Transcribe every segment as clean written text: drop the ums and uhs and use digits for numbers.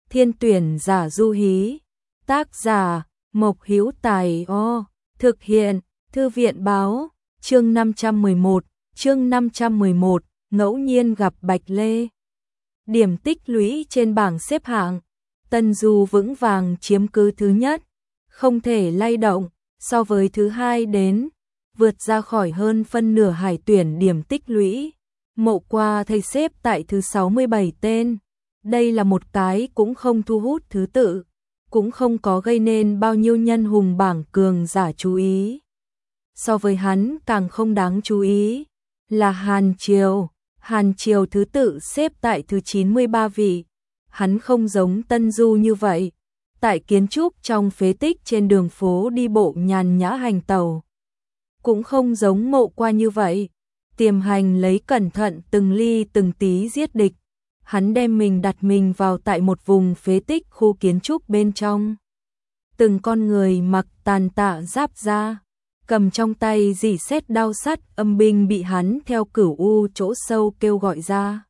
Thiên tuyển giả du hí. Tác giả Mộc Hữu Tài. Thực hiện Thư viện báo. Chương 511, ngẫu nhiên gặp Bạch Lê. Điểm tích lũy trên bảng xếp hạng, Tân Du vững vàng chiếm cứ thứ nhất, không thể lay động, so với thứ hai đến, vượt ra khỏi hơn phân nửa hải tuyển điểm tích lũy. Mộ Qua thầy xếp tại thứ 67 tên, đây là một cái cũng không thu hút thứ tự, cũng không có gây nên bao nhiêu nhân hùng bảng cường giả chú ý. So với hắn càng không đáng chú ý là Hàn Triều. Hàn Triều thứ tự xếp tại thứ 93 vị. Hắn không giống Tân Du như vậy, tại kiến trúc trong phế tích trên đường phố đi bộ nhàn nhã hành tàu. Cũng không giống Mộ Qua như vậy, tiềm hành lấy cẩn thận từng ly từng tí giết địch. Hắn đem mình đặt mình vào tại một vùng phế tích khu kiến trúc bên trong. Từng con người mặc tàn tạ giáp da, cầm trong tay rỉ sét đao sắt âm binh bị hắn theo cửu u chỗ sâu kêu gọi ra.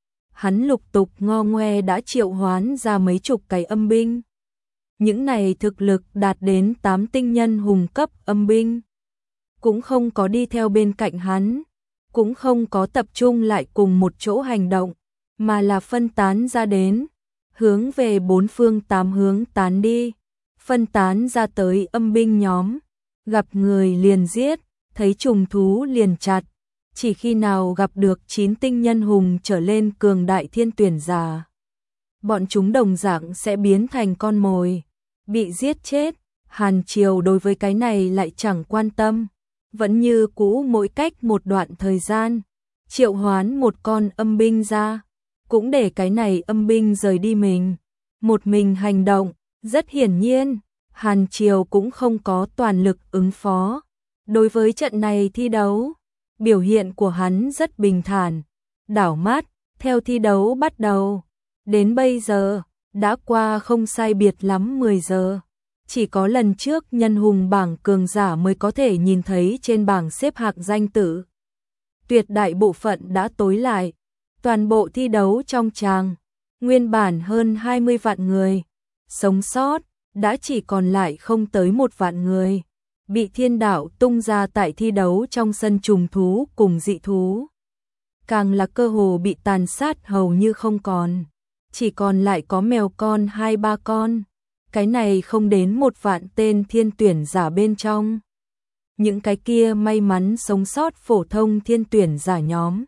Hắn lục tục ngo ngoe đã triệu hoán ra mấy chục cái âm binh. Những này thực lực đạt đến 8 tinh nhân hùng cấp âm binh. Cũng không có đi theo bên cạnh hắn, cũng không có tập trung lại cùng một chỗ hành động, mà là phân tán ra đến, hướng về bốn phương tám hướng tán đi, phân tán ra tới âm binh nhóm. Gặp người liền giết, thấy trùng thú liền chặt, chỉ khi nào gặp được 9 tinh nhân hùng trở lên cường đại thiên tuyển giả, bọn chúng đồng dạng sẽ biến thành con mồi, bị giết chết. Hàn Triều đối với cái này lại chẳng quan tâm, vẫn như cũ mỗi cách một đoạn thời gian, triệu hoán một con âm binh ra, cũng để cái này âm binh rời đi mình, một mình hành động. Rất hiển nhiên, Hàn Triều cũng không có toàn lực ứng phó. Đối với trận này thi đấu, biểu hiện của hắn rất bình thản, đảo mắt, theo thi đấu bắt đầu. Đến bây giờ, đã qua không sai biệt lắm 10 giờ. Chỉ có lần trước nhân hùng bảng cường giả mới có thể nhìn thấy trên bảng xếp hạng danh tử. Tuyệt đại bộ phận đã tối lại. Toàn bộ thi đấu trong tràng, nguyên bản hơn 20 vạn người, sống sót đã chỉ còn lại không tới 1 vạn người, bị thiên đạo tung ra tại thi đấu trong sân trùng thú cùng dị thú. Càng là cơ hồ bị tàn sát hầu như không còn, chỉ còn lại có mèo con 2-3 con, cái này không đến 1 vạn tên thiên tuyển giả bên trong. Những cái kia may mắn sống sót phổ thông thiên tuyển giả nhóm,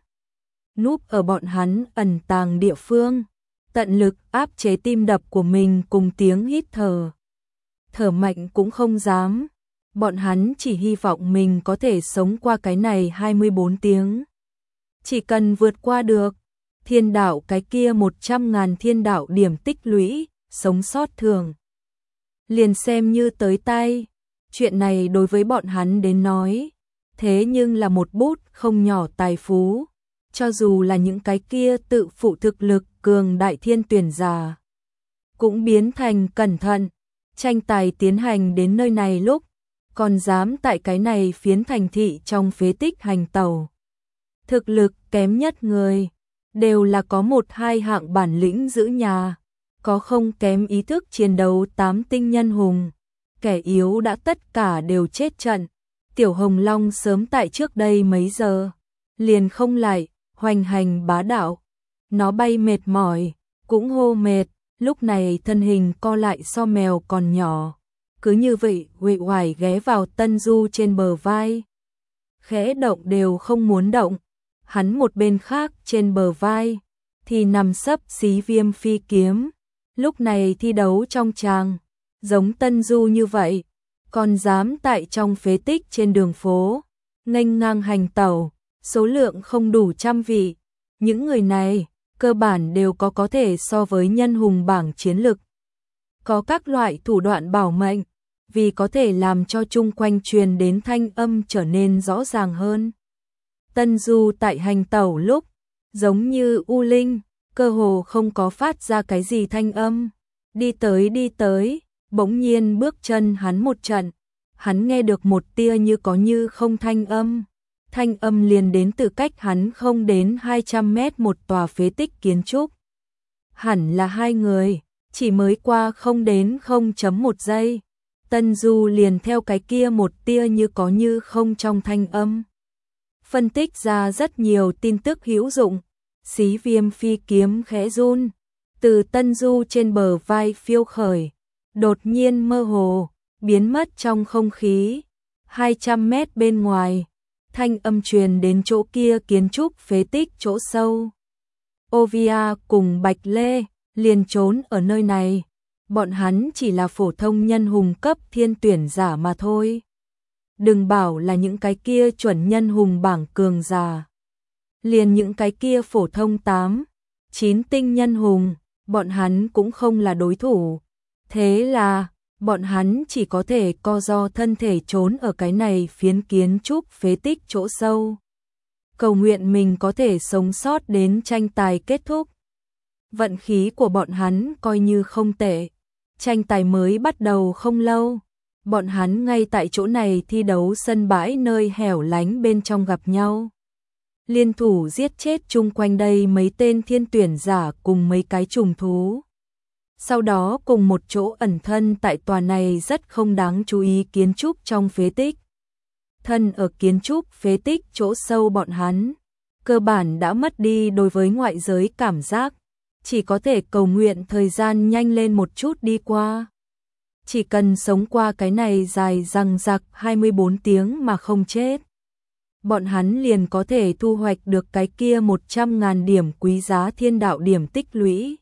núp ở bọn hắn ẩn tàng địa phương, tận lực áp chế tim đập của mình cùng tiếng hít thở. Thở mạnh cũng không dám, bọn hắn chỉ hy vọng mình có thể sống qua cái này 24 tiếng. Chỉ cần vượt qua được thiên đạo cái kia 100.000 thiên đạo điểm tích lũy, sống sót thường, liền xem như tới tay. Chuyện này đối với bọn hắn đến nói, thế nhưng là một bút không nhỏ tài phú. Cho dù là những cái kia tự phụ thực lực cường đại thiên tuyển giả, cũng biến thành cẩn thận. Tranh tài tiến hành đến nơi này lúc, còn dám tại cái này phiến thành thị trong phế tích hành tẩu. Thực lực kém nhất người, đều là có 1-2 hạng bản lĩnh giữ nhà, có không kém ý thức chiến đấu 8 tinh nhân hùng. Kẻ yếu đã tất cả đều chết trận. Tiểu Hồng Long sớm tại trước đây mấy giờ, liền không lại, hoành hành bá đạo. Nó bay mệt mỏi, cũng hô mệt, lúc này thân hình co lại so mèo còn nhỏ. Cứ như vậy uể oải ghé vào Tân Du trên bờ vai. Khẽ động đều không muốn động. Hắn một bên khác trên bờ vai, thì nằm sấp xí Viêm phi kiếm. Lúc này thi đấu trong tràng, giống Tân Du như vậy, còn dám tại trong phế tích trên đường phố, nghênh ngang hành tẩu, số lượng không đủ 100 vị. Những người này, cơ bản đều có thể so với nhân hùng bảng chiến lực. Có các loại thủ đoạn bảo mệnh, vì có thể làm cho chung quanh truyền đến thanh âm trở nên rõ ràng hơn. Tân Du tại hành tẩu lúc, giống như u linh, cơ hồ không có phát ra cái gì thanh âm. Đi tới, bỗng nhiên bước chân hắn một trận, hắn nghe được một tia như có như không thanh âm. Thanh âm liền đến từ cách hắn không đến 200 mét một tòa phế tích kiến trúc. Hẳn là 2 người, Chỉ mới qua không đến 0.1 giây, Tân Du liền theo cái kia một tia như có như không trong thanh âm. Phân tích ra rất nhiều tin tức hữu dụng, Xí Viêm phi kiếm khẽ run, từ Tân Du trên bờ vai phiêu khởi, đột nhiên mơ hồ, biến mất trong không khí, 200 mét bên ngoài, thanh âm truyền đến chỗ kia kiến trúc phế tích chỗ sâu. Ovia cùng Bạch Lê liền trốn ở nơi này, bọn hắn chỉ là phổ thông nhân hùng cấp thiên tuyển giả mà thôi. Đừng bảo là những cái kia chuẩn nhân hùng bảng cường giả. Liền những cái kia phổ thông 8, 9 tinh nhân hùng, bọn hắn cũng không là đối thủ. Thế là, bọn hắn chỉ có thể co ro thân thể trốn ở cái này phiến kiến trúc phế tích chỗ sâu. Cầu nguyện mình có thể sống sót đến tranh tài kết thúc. Vận khí của bọn hắn coi như không tệ. Tranh tài mới bắt đầu không lâu. Bọn hắn ngay tại chỗ này thi đấu sân bãi nơi hẻo lánh bên trong gặp nhau. Liên thủ giết chết chung quanh đây mấy tên thiên tuyển giả cùng mấy cái trùng thú. Sau đó cùng một chỗ ẩn thân tại tòa này rất không đáng chú ý kiến trúc trong phế tích. Thân ở kiến trúc phế tích chỗ sâu bọn hắn, cơ bản đã mất đi đối với ngoại giới cảm giác, chỉ có thể cầu nguyện thời gian nhanh lên một chút đi qua. Chỉ cần sống qua cái này dài dằng dặc 24 tiếng mà không chết, bọn hắn liền có thể thu hoạch được cái kia 100.000 điểm quý giá thiên đạo điểm tích lũy.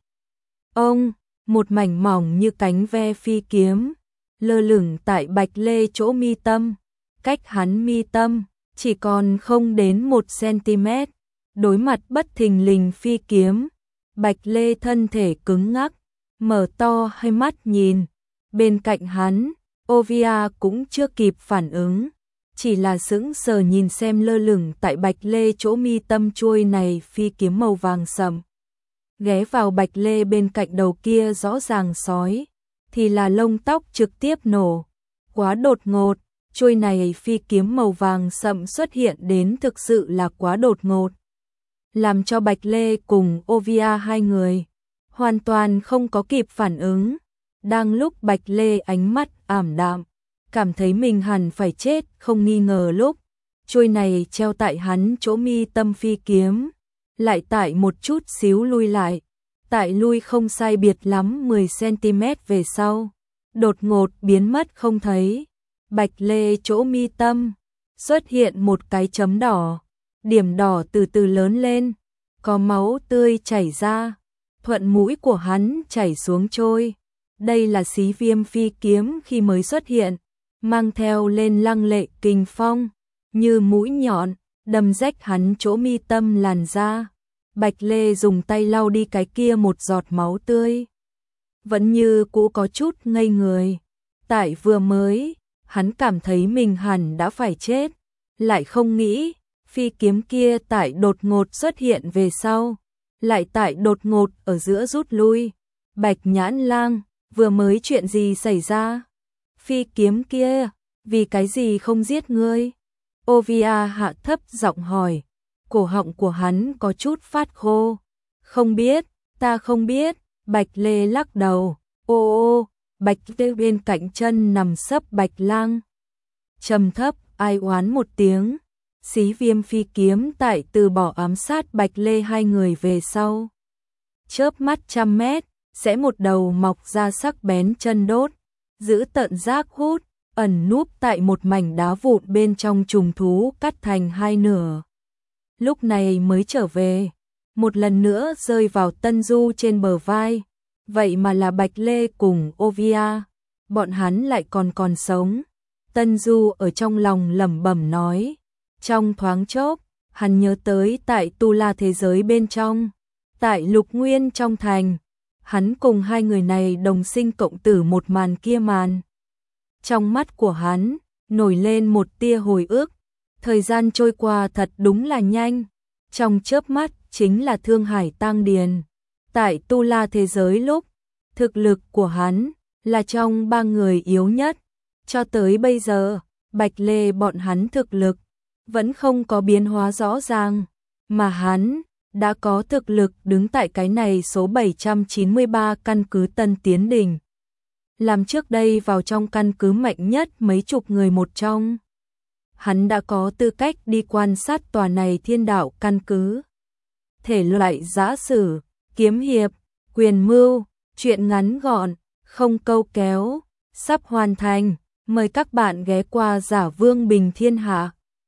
Ông, một mảnh mỏng như cánh ve phi kiếm, lơ lửng tại Bạch Lê chỗ mi tâm, cách hắn mi tâm, chỉ còn không đến 1 cm. Đối mặt bất thình lình phi kiếm, Bạch Lê thân thể cứng ngắc, mở to hai mắt nhìn. Bên cạnh hắn, Ovia cũng chưa kịp phản ứng, chỉ là sững sờ nhìn xem lơ lửng tại Bạch Lê chỗ mi tâm chuôi này phi kiếm màu vàng sẫm. Ghé vào Bạch Lê bên cạnh đầu kia rõ ràng sói, thì là lông tóc trực tiếp nổ. Quá đột ngột, chuôi này phi kiếm màu vàng sẫm xuất hiện đến thực sự là quá đột ngột. Làm cho Bạch Lê cùng Ovia hai người hoàn toàn không có kịp phản ứng. Đang lúc Bạch Lê ánh mắt ảm đạm, cảm thấy mình hẳn phải chết không nghi ngờ lúc, chuôi này treo tại hắn chỗ mi tâm phi kiếm, lại tại một chút xíu lui lại, tại lui không sai biệt lắm 10 cm về sau, đột ngột biến mất không thấy. Bạch Lê chỗ mi tâm xuất hiện một cái chấm đỏ, điểm đỏ từ từ lớn lên, có máu tươi chảy ra, thuận mũi của hắn chảy xuống trôi. Đây là Xí Viêm phi kiếm khi mới xuất hiện, mang theo lên lăng lệ kình phong, như mũi nhọn, đâm rách hắn chỗ mi tâm làn da. Bạch Lê dùng tay lau đi cái kia một giọt máu tươi. Vẫn như cũ có chút ngây người. Tại vừa mới, hắn cảm thấy mình hẳn đã phải chết, lại không nghĩ, phi kiếm kia tại đột ngột xuất hiện về sau, lại tại đột ngột ở giữa rút lui. Bạch Nhãn Lang, vừa mới chuyện gì xảy ra? Phi kiếm kia, vì cái gì không giết ngươi? Ovia hạ thấp giọng hỏi, cổ họng của hắn có chút phát khô. Không biết, ta không biết. Bạch Lê lắc đầu. Ô, Bạch Lê bên cạnh chân nằm sấp Bạch Lang. Trầm thấp, ai oán một tiếng. Xí Viêm phi kiếm tại từ bỏ ám sát Bạch Lê hai người về sau. Chớp mắt 100 mét, sẽ một đầu mọc ra sắc bén chân đốt, giữ tận rác hút, ẩn núp tại một mảnh đá vụn bên trong trùng thú cắt thành hai nửa. Lúc này mới trở về, một lần nữa rơi vào Tân Du trên bờ vai, vậy mà là Bạch Lê cùng Ovia, bọn hắn lại còn sống. Tân Du ở trong lòng lẩm bẩm nói, trong thoáng chốc, hắn nhớ tới tại Tu La thế giới bên trong, tại Lục Nguyên trong thành, hắn cùng hai người này đồng sinh cộng tử một màn kia màn. Trong mắt của hắn, nổi lên một tia hồi ức, thời gian trôi qua thật đúng là nhanh, trong chớp mắt chính là Thương Hải Tang Điền. Tại Tu La thế giới lúc, thực lực của hắn là trong ba người yếu nhất, cho tới bây giờ, Bạch Lê bọn hắn thực lực vẫn không có biến hóa rõ ràng, mà hắn đã có thực lực đứng tại cái này số 793 căn cứ Tân Tiến Đình. Làm trước đây vào trong căn cứ mạnh nhất mấy chục người một trong. Hắn đã có tư cách đi quan sát tòa này thiên đạo căn cứ. Thể loại giã sử, kiếm hiệp, quyền mưu, truyện ngắn gọn, không câu kéo, sắp hoàn thành. Mời các bạn ghé qua Giả Vương Bình Thiên Hạ.